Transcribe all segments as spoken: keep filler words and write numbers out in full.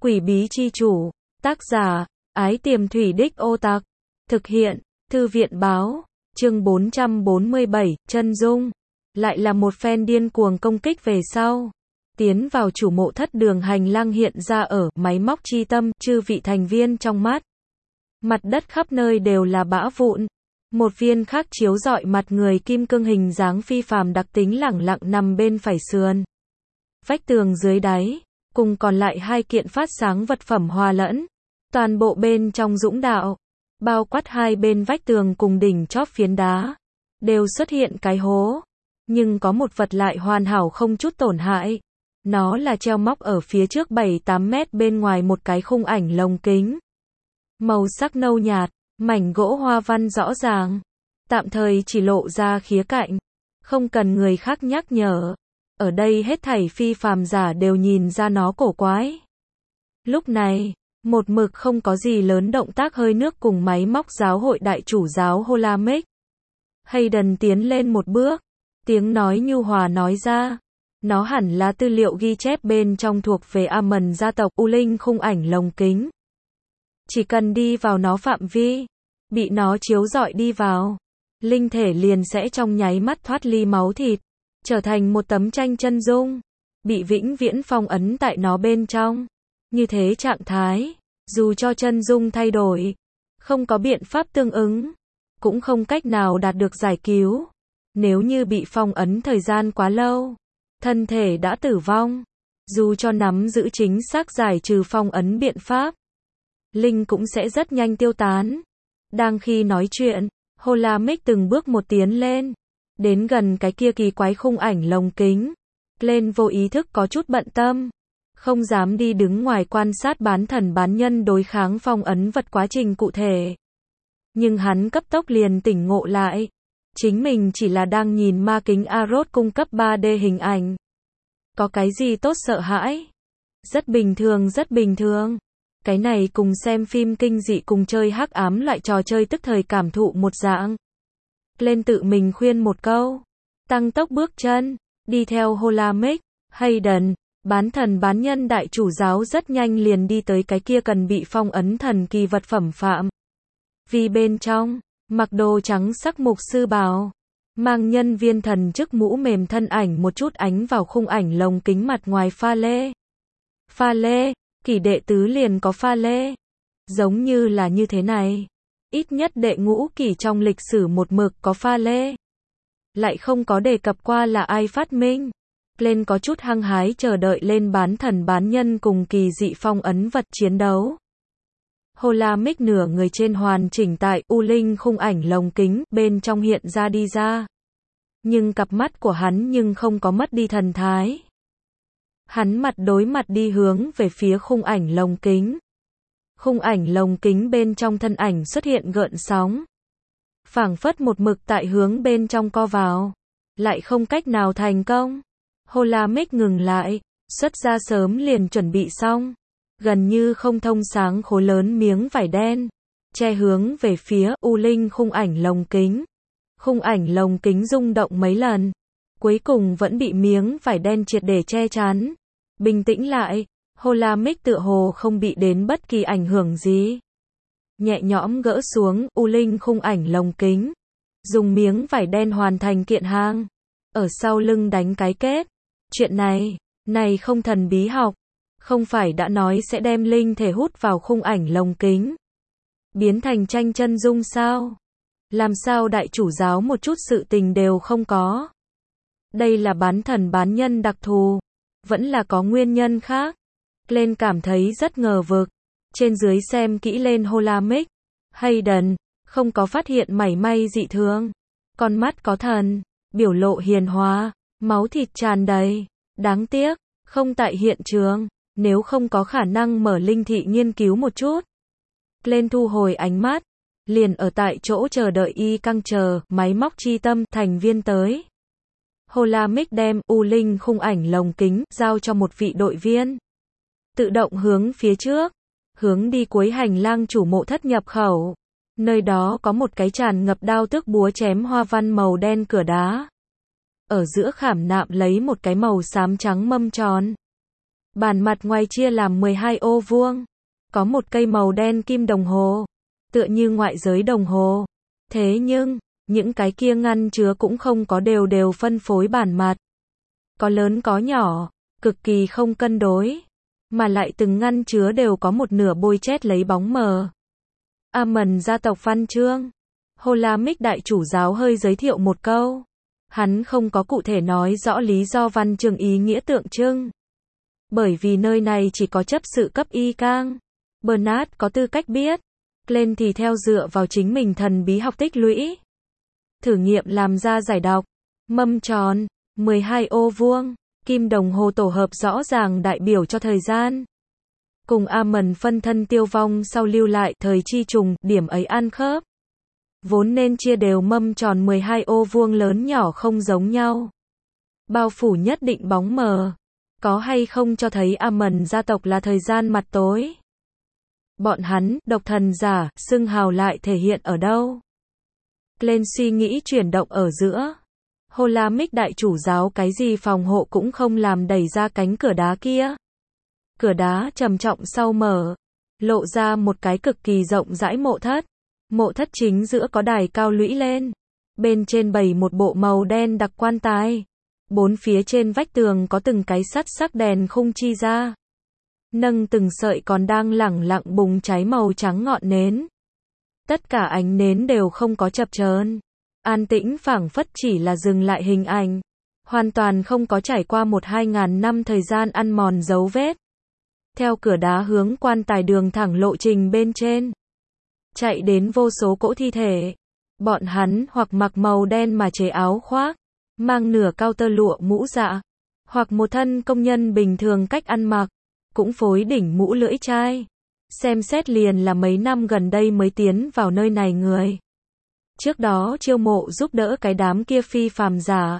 Quỷ bí chi chủ, tác giả, Ái Tiềm Thủy Đích Ô Tặc, thực hiện, Thư viện báo, chương bốn trăm bốn mươi bảy, chân dung, lại là một phen điên cuồng công kích về sau. Tiến vào chủ mộ thất đường hành lang hiện ra ở máy móc chi tâm, chư vị thành viên trong mắt. Mặt đất khắp nơi đều là bã vụn. Một viên khác chiếu rọi mặt người kim cương hình dáng phi phàm đặc tính lẳng lặng nằm bên phải sườn. Vách tường dưới đáy, cùng còn lại hai kiện phát sáng vật phẩm hòa lẫn. Toàn bộ bên trong dũng đạo, bao quát hai bên vách tường cùng đỉnh chóp phiến đá, đều xuất hiện cái hố. Nhưng có một vật lại hoàn hảo không chút tổn hại. Nó là treo móc ở phía trước bảy tám mét bên ngoài một cái khung ảnh lồng kính. Màu sắc nâu nhạt, mảnh gỗ hoa văn rõ ràng. Tạm thời chỉ lộ ra khía cạnh. Không cần người khác nhắc nhở. Ở đây hết thảy phi phàm giả đều nhìn ra nó cổ quái. Lúc này, một mực không có gì lớn động tác hơi nước cùng máy móc giáo hội đại chủ giáo Holamec. Hayden tiến lên một bước. Tiếng nói nhu hòa nói ra. Nó hẳn là tư liệu ghi chép bên trong thuộc về Amon gia tộc U Linh khung ảnh lồng kính. Chỉ cần đi vào nó phạm vi, bị nó chiếu rọi đi vào, linh thể liền sẽ trong nháy mắt thoát ly máu thịt, trở thành một tấm tranh chân dung, bị vĩnh viễn phong ấn tại nó bên trong. Như thế trạng thái, dù cho chân dung thay đổi, không có biện pháp tương ứng, cũng không cách nào đạt được giải cứu. Nếu như bị phong ấn thời gian quá lâu, thân thể đã tử vong, dù cho nắm giữ chính xác giải trừ phong ấn biện pháp, linh cũng sẽ rất nhanh tiêu tán. Đang khi nói chuyện, Holamec từng bước một tiến lên, đến gần cái kia kỳ quái khung ảnh lồng kính. Lên vô ý thức có chút bận tâm, không dám đi đứng ngoài quan sát bán thần bán nhân đối kháng phong ấn vật quá trình cụ thể. Nhưng hắn cấp tốc liền tỉnh ngộ lại, chính mình chỉ là đang nhìn ma kính Arrow cung cấp ba D hình ảnh. Có cái gì tốt sợ hãi? Rất bình thường, rất bình thường. Cái này cùng xem phim kinh dị cùng chơi hắc ám loại trò chơi tức thời cảm thụ một dạng. Lên tự mình khuyên một câu, tăng tốc bước chân, đi theo Holamec. Hayden, bán thần bán nhân đại chủ giáo rất nhanh liền đi tới cái kia cần bị phong ấn thần kỳ vật phẩm phạm. Vì bên trong, mặc đồ trắng sắc mục sư bào, mang nhân viên thần chức mũ mềm thân ảnh một chút ánh vào khung ảnh lồng kính mặt ngoài pha lê. Pha lê, kỷ đệ tứ liền có pha lê. Giống như là như thế này. Ít nhất đệ ngũ kỷ trong lịch sử một mực có pha lê. Lại không có đề cập qua là ai phát minh. Lên có chút hăng hái chờ đợi lên bán thần bán nhân cùng kỳ dị phong ấn vật chiến đấu. Holamec nửa người trên hoàn chỉnh tại U Linh khung ảnh lồng kính, bên trong hiện ra đi ra. Nhưng cặp mắt của hắn nhưng không có mất đi thần thái. Hắn mặt đối mặt đi hướng về phía khung ảnh lồng kính. Khung ảnh lồng kính bên trong thân ảnh xuất hiện gợn sóng. Phảng phất một mực tại hướng bên trong co vào. Lại không cách nào thành công. Holamec ngừng lại, xuất ra sớm liền chuẩn bị xong. Gần như không thông sáng khối lớn miếng vải đen. Che hướng về phía U Linh khung ảnh lồng kính. Khung ảnh lồng kính rung động mấy lần. Cuối cùng vẫn bị miếng vải đen triệt để che chắn. Bình tĩnh lại, Holamec tựa hồ không bị đến bất kỳ ảnh hưởng gì. Nhẹ nhõm gỡ xuống U Linh khung ảnh lồng kính. Dùng miếng vải đen hoàn thành kiện hàng. Ở sau lưng đánh cái kết. Chuyện này, này không thần bí học. Không phải đã nói sẽ đem linh thể hút vào khung ảnh lồng kính. Biến thành tranh chân dung sao? Làm sao đại chủ giáo một chút sự tình đều không có? Đây là bán thần bán nhân đặc thù. Vẫn là có nguyên nhân khác. Lên cảm thấy rất ngờ vực. Trên dưới xem kỹ lên Holamec. Hayden, không có phát hiện mảy may dị thường. Con mắt có thần, biểu lộ hiền hòa, máu thịt tràn đầy. Đáng tiếc, không tại hiện trường. Nếu không có khả năng mở linh thị nghiên cứu một chút. Lên thu hồi ánh mắt. Liền ở tại chỗ chờ đợi y căng chờ, máy móc chi tâm, thành viên tới. Holamec đem U Linh khung ảnh lồng kính, giao cho một vị đội viên. Tự động hướng phía trước. Hướng đi cuối hành lang chủ mộ thất nhập khẩu. Nơi đó có một cái tràn ngập đao tước búa chém hoa văn màu đen cửa đá. Ở giữa khảm nạm lấy một cái màu xám trắng mâm tròn. Bản mặt ngoài chia làm mười hai ô vuông. Có một cây màu đen kim đồng hồ. Tựa như ngoại giới đồng hồ. Thế nhưng, những cái kia ngăn chứa cũng không có đều đều phân phối bản mặt. Có lớn có nhỏ, cực kỳ không cân đối. Mà lại từng ngăn chứa đều có một nửa bôi chét lấy bóng mờ. Amen gia tộc văn chương. Holamik đại chủ giáo hơi giới thiệu một câu. Hắn không có cụ thể nói rõ lý do văn chương ý nghĩa tượng trưng. Bởi vì nơi này chỉ có chấp sự cấp y cang. Bernard có tư cách biết. Glenn thì theo dựa vào chính mình thần bí học tích lũy. Thử nghiệm làm ra giải đọc. Mâm tròn, mười hai ô vuông, kim đồng hồ tổ hợp rõ ràng đại biểu cho thời gian. Cùng Amen phân thân tiêu vong sau lưu lại thời chi trùng, điểm ấy ăn khớp. Vốn nên chia đều mâm tròn mười hai ô vuông lớn nhỏ không giống nhau. Bao phủ nhất định bóng mờ. Có hay không cho thấy Amen gia tộc là thời gian mặt tối. Bọn hắn, độc thần giả, xưng hào lại thể hiện ở đâu? Glenn suy nghĩ chuyển động ở giữa. Holamik đại chủ giáo cái gì phòng hộ cũng không làm đẩy ra cánh cửa đá kia. Cửa đá trầm trọng sau mở. Lộ ra một cái cực kỳ rộng rãi mộ thất. Mộ thất chính giữa có đài cao lũy lên. Bên trên bày một bộ màu đen đặc quan tài. Bốn phía trên vách tường có từng cái sắt sắc đèn khung chi ra. Nâng từng sợi còn đang lẳng lặng bùng cháy màu trắng ngọn nến. Tất cả ánh nến đều không có chập chờn. An tĩnh phảng phất chỉ là dừng lại hình ảnh. Hoàn toàn không có trải qua một hai ngàn năm thời gian ăn mòn dấu vết. Theo cửa đá hướng quan tài đường thẳng lộ trình bên trên. Chạy đến vô số cỗ thi thể. Bọn hắn hoặc mặc màu đen mà chế áo khoác. Mang nửa cao tơ lụa mũ dạ. Hoặc một thân công nhân bình thường cách ăn mặc. Cũng phối đỉnh mũ lưỡi chai. Xem xét liền là mấy năm gần đây mới tiến vào nơi này người. Trước đó chiêu mộ giúp đỡ cái đám kia phi phàm giả.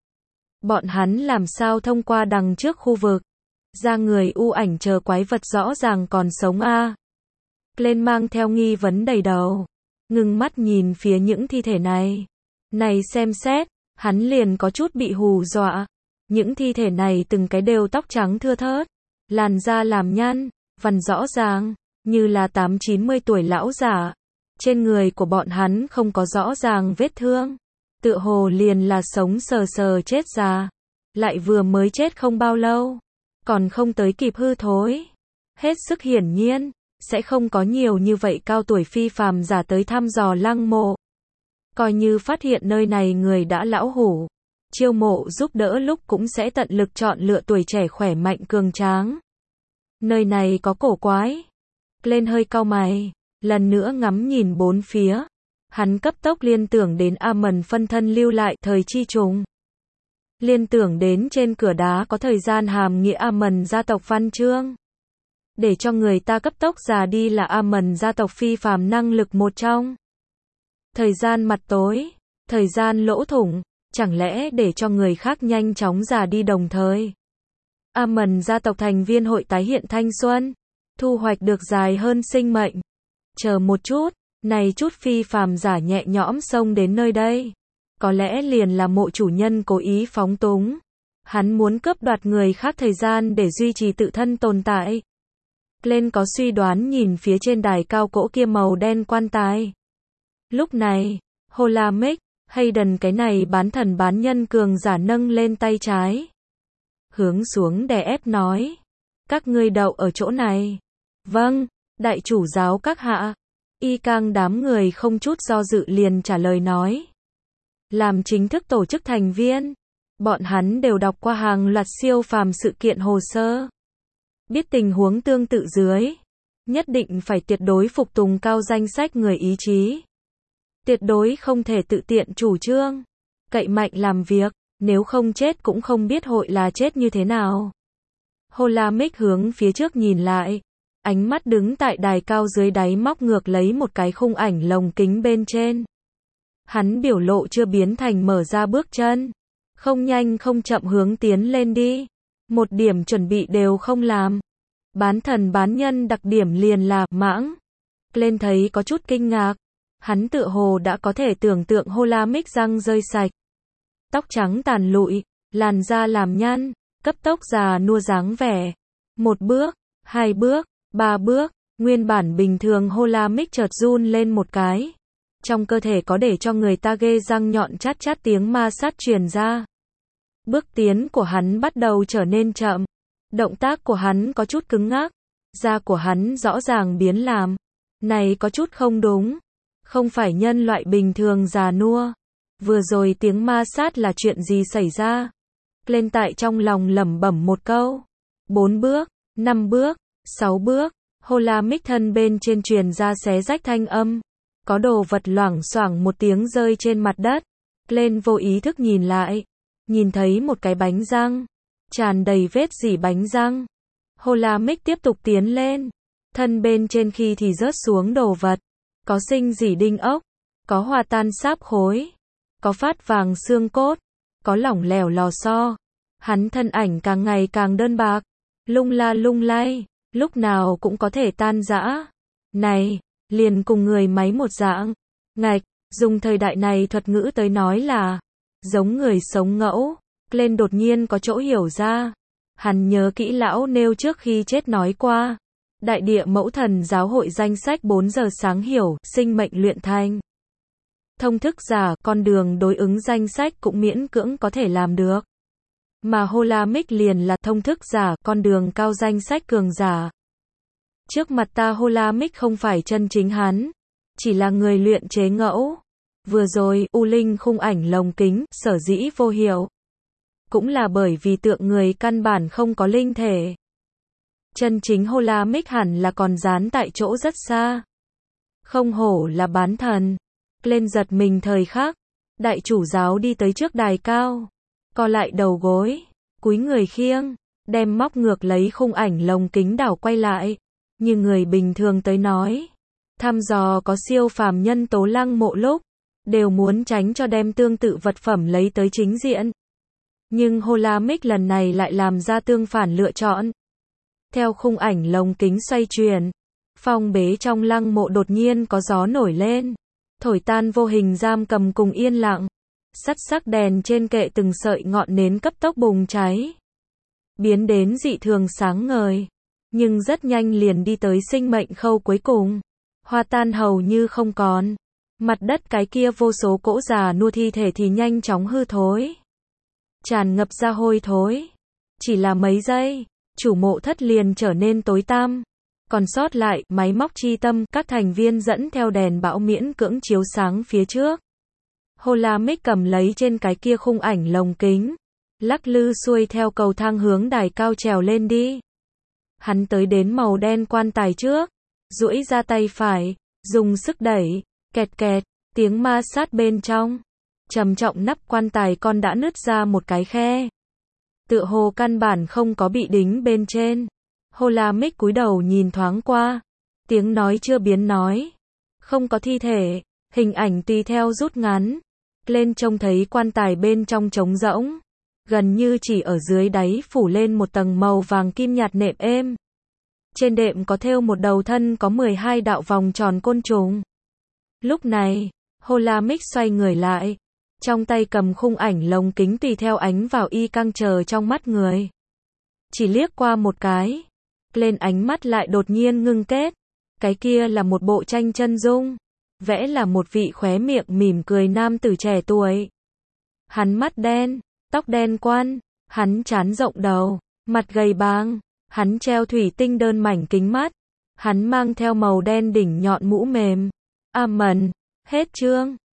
Bọn hắn làm sao thông qua đằng trước khu vực. Ra người u ảnh chờ quái vật rõ ràng còn sống a à. Glenn mang theo nghi vấn đầy đầu. Ngưng mắt nhìn phía những thi thể này. Này xem xét, hắn liền có chút bị hù dọa. Những thi thể này từng cái đều tóc trắng thưa thớt. Làn da làm nhăn, vằn rõ ràng, như là tám chín mươi tuổi lão giả. Trên người của bọn hắn không có rõ ràng vết thương. Tựa hồ liền là sống sờ sờ chết già. Lại vừa mới chết không bao lâu. Còn không tới kịp hư thối. Hết sức hiển nhiên, sẽ không có nhiều như vậy cao tuổi phi phàm giả tới thăm dò lăng mộ. Coi như phát hiện nơi này người đã lão hủ. Chiêu mộ giúp đỡ lúc cũng sẽ tận lực chọn lựa tuổi trẻ khỏe mạnh cường tráng. Nơi này có cổ quái. Glenn hơi cau mày, lần nữa ngắm nhìn bốn phía. Hắn cấp tốc liên tưởng đến Amen phân thân lưu lại thời chi trùng. Liên tưởng đến trên cửa đá có thời gian hàm nghĩa Amen gia tộc văn chương. Để cho người ta cấp tốc già đi là Amen gia tộc phi phàm năng lực một trong. Thời gian mặt tối, thời gian lỗ thủng. Chẳng lẽ để cho người khác nhanh chóng già đi đồng thời. Amen gia tộc thành viên hội tái hiện thanh xuân. Thu hoạch được dài hơn sinh mệnh. Chờ một chút, này chút phi phàm giả nhẹ nhõm xông đến nơi đây. Có lẽ liền là mộ chủ nhân cố ý phóng túng. Hắn muốn cướp đoạt người khác thời gian để duy trì tự thân tồn tại. Glenn có suy đoán nhìn phía trên đài cao cỗ kia màu đen quan tài. Lúc này, Holamik, Hayden cái này bán thần bán nhân cường giả nâng lên tay trái. Hướng xuống đè ép nói. Các ngươi đậu ở chỗ này. Vâng, đại chủ giáo các hạ. Y cang đám người không chút do dự liền trả lời nói. Làm chính thức tổ chức thành viên. Bọn hắn đều đọc qua hàng loạt siêu phàm sự kiện hồ sơ. Biết tình huống tương tự dưới. Nhất định phải tuyệt đối phục tùng cao danh sách người ý chí. Tuyệt đối không thể tự tiện chủ trương. Cậy mạnh làm việc. Nếu không chết cũng không biết hội là chết như thế nào. Holamik hướng phía trước nhìn lại. Ánh mắt đứng tại đài cao dưới đáy móc ngược lấy một cái khung ảnh lồng kính bên trên. Hắn biểu lộ chưa biến thành mở ra bước chân. Không nhanh không chậm hướng tiến lên đi. Một điểm chuẩn bị đều không làm. Bán thần bán nhân đặc điểm liền là mãng. Glenn thấy có chút kinh ngạc. Hắn tựa hồ đã có thể tưởng tượng Holamik răng rơi sạch. Tóc trắng tàn lụi, làn da làm nhăn, cấp tốc già nua dáng vẻ. Một bước, hai bước, ba bước, nguyên bản bình thường Hola Mick chợt run lên một cái. Trong cơ thể có để cho người ta ghê răng nhọn chát chát tiếng ma sát truyền ra. Bước tiến của hắn bắt đầu trở nên chậm. Động tác của hắn có chút cứng ngắc. Da của hắn rõ ràng biến làm. Này có chút không đúng. Không phải nhân loại bình thường già nua. Vừa rồi tiếng ma sát là chuyện gì xảy ra? Lên tại trong lòng lẩm bẩm một câu. Bốn bước, năm bước, sáu bước. Hola Mick thân bên trên truyền ra xé rách thanh âm. Có đồ vật loảng xoảng một tiếng rơi trên mặt đất. Lên vô ý thức nhìn lại. Nhìn thấy một cái bánh răng. Tràn đầy vết rỉ bánh răng. Hola Mick tiếp tục tiến lên. Thân bên trên khi thì rớt xuống đồ vật. Có sinh rỉ đinh ốc. Có hòa tan sáp khối. Có phát vàng xương cốt. Có lỏng lẻo lò xo. Hắn thân ảnh càng ngày càng đơn bạc. Lung la lung lay. Lúc nào cũng có thể tan rã. Này, liền cùng người máy một dạng. Ngạch, dùng thời đại này thuật ngữ tới nói là giống người sống ngẫu. Lên đột nhiên có chỗ hiểu ra. Hắn nhớ kỹ lão nêu trước khi chết nói qua. Đại địa mẫu thần giáo hội danh sách bốn giờ sáng hiểu, sinh mệnh luyện thành. Thông thức giả, con đường đối ứng danh sách cũng miễn cưỡng có thể làm được. Mà Hola Mick liền là thông thức giả, con đường cao danh sách cường giả. Trước mặt ta Hola Mick không phải chân chính hắn, chỉ là người luyện chế ngẫu. Vừa rồi, U Linh khung ảnh lồng kính, sở dĩ vô hiệu. Cũng là bởi vì tượng người căn bản không có linh thể. Chân chính Hola Mick hẳn là còn dán tại chỗ rất xa. Không hổ là bán thần. Lên giật mình thời khắc. Đại chủ giáo đi tới trước đài cao. Co lại đầu gối. Cúi người khiêng. Đem móc ngược lấy khung ảnh lồng kính đảo quay lại. Như người bình thường tới nói. Thăm dò có siêu phàm nhân tố lăng mộ lúc. Đều muốn tránh cho đem tương tự vật phẩm lấy tới chính diện. Nhưng Hola Mick lần này lại làm ra tương phản lựa chọn. Theo khung ảnh lồng kính xoay chuyển. Phong bế trong lăng mộ đột nhiên có gió nổi lên. Thổi tan vô hình giam cầm cùng yên lặng. Sắt sắc đèn trên kệ từng sợi ngọn nến cấp tốc bùng cháy. Biến đến dị thường sáng ngời. Nhưng rất nhanh liền đi tới sinh mệnh khâu cuối cùng. Hoa tan hầu như không còn. Mặt đất cái kia vô số cỗ già nua thi thể thì nhanh chóng hư thối. Tràn ngập ra hôi thối. Chỉ là mấy giây, chủ mộ thất liền trở nên tối tăm. Còn sót lại, máy móc chi tâm, các thành viên dẫn theo đèn bão miễn cưỡng chiếu sáng phía trước. Hola Mick cầm lấy trên cái kia khung ảnh lồng kính. Lắc lư xuôi theo cầu thang hướng đài cao trèo lên đi. Hắn tới đến màu đen quan tài trước. Duỗi ra tay phải, dùng sức đẩy, kẹt kẹt, tiếng ma sát bên trong. Trầm trọng nắp quan tài con đã nứt ra một cái khe. Tựa hồ căn bản không có bị đính bên trên. Hola Mick cúi đầu nhìn thoáng qua. Tiếng nói chưa biến nói. Không có thi thể. Hình ảnh tùy theo rút ngắn. Lên trông thấy quan tài bên trong trống rỗng. Gần như chỉ ở dưới đáy phủ lên một tầng màu vàng kim nhạt nệm êm. Trên đệm có thêu một đầu thân có mười hai đạo vòng tròn côn trùng. Lúc này, Hola Mick xoay người lại. Trong tay cầm khung ảnh lồng kính tùy theo ánh vào y căng chờ trong mắt người. Chỉ liếc qua một cái. Lên ánh mắt lại đột nhiên ngưng kết. Cái kia là một bộ tranh chân dung. Vẽ là một vị khóe miệng mỉm cười nam tử trẻ tuổi. Hắn mắt đen, tóc đen quan. Hắn trán rộng đầu, mặt gầy báng. Hắn treo thủy tinh đơn mảnh kính mắt. Hắn mang theo màu đen đỉnh nhọn mũ mềm. Amen. Hết chương.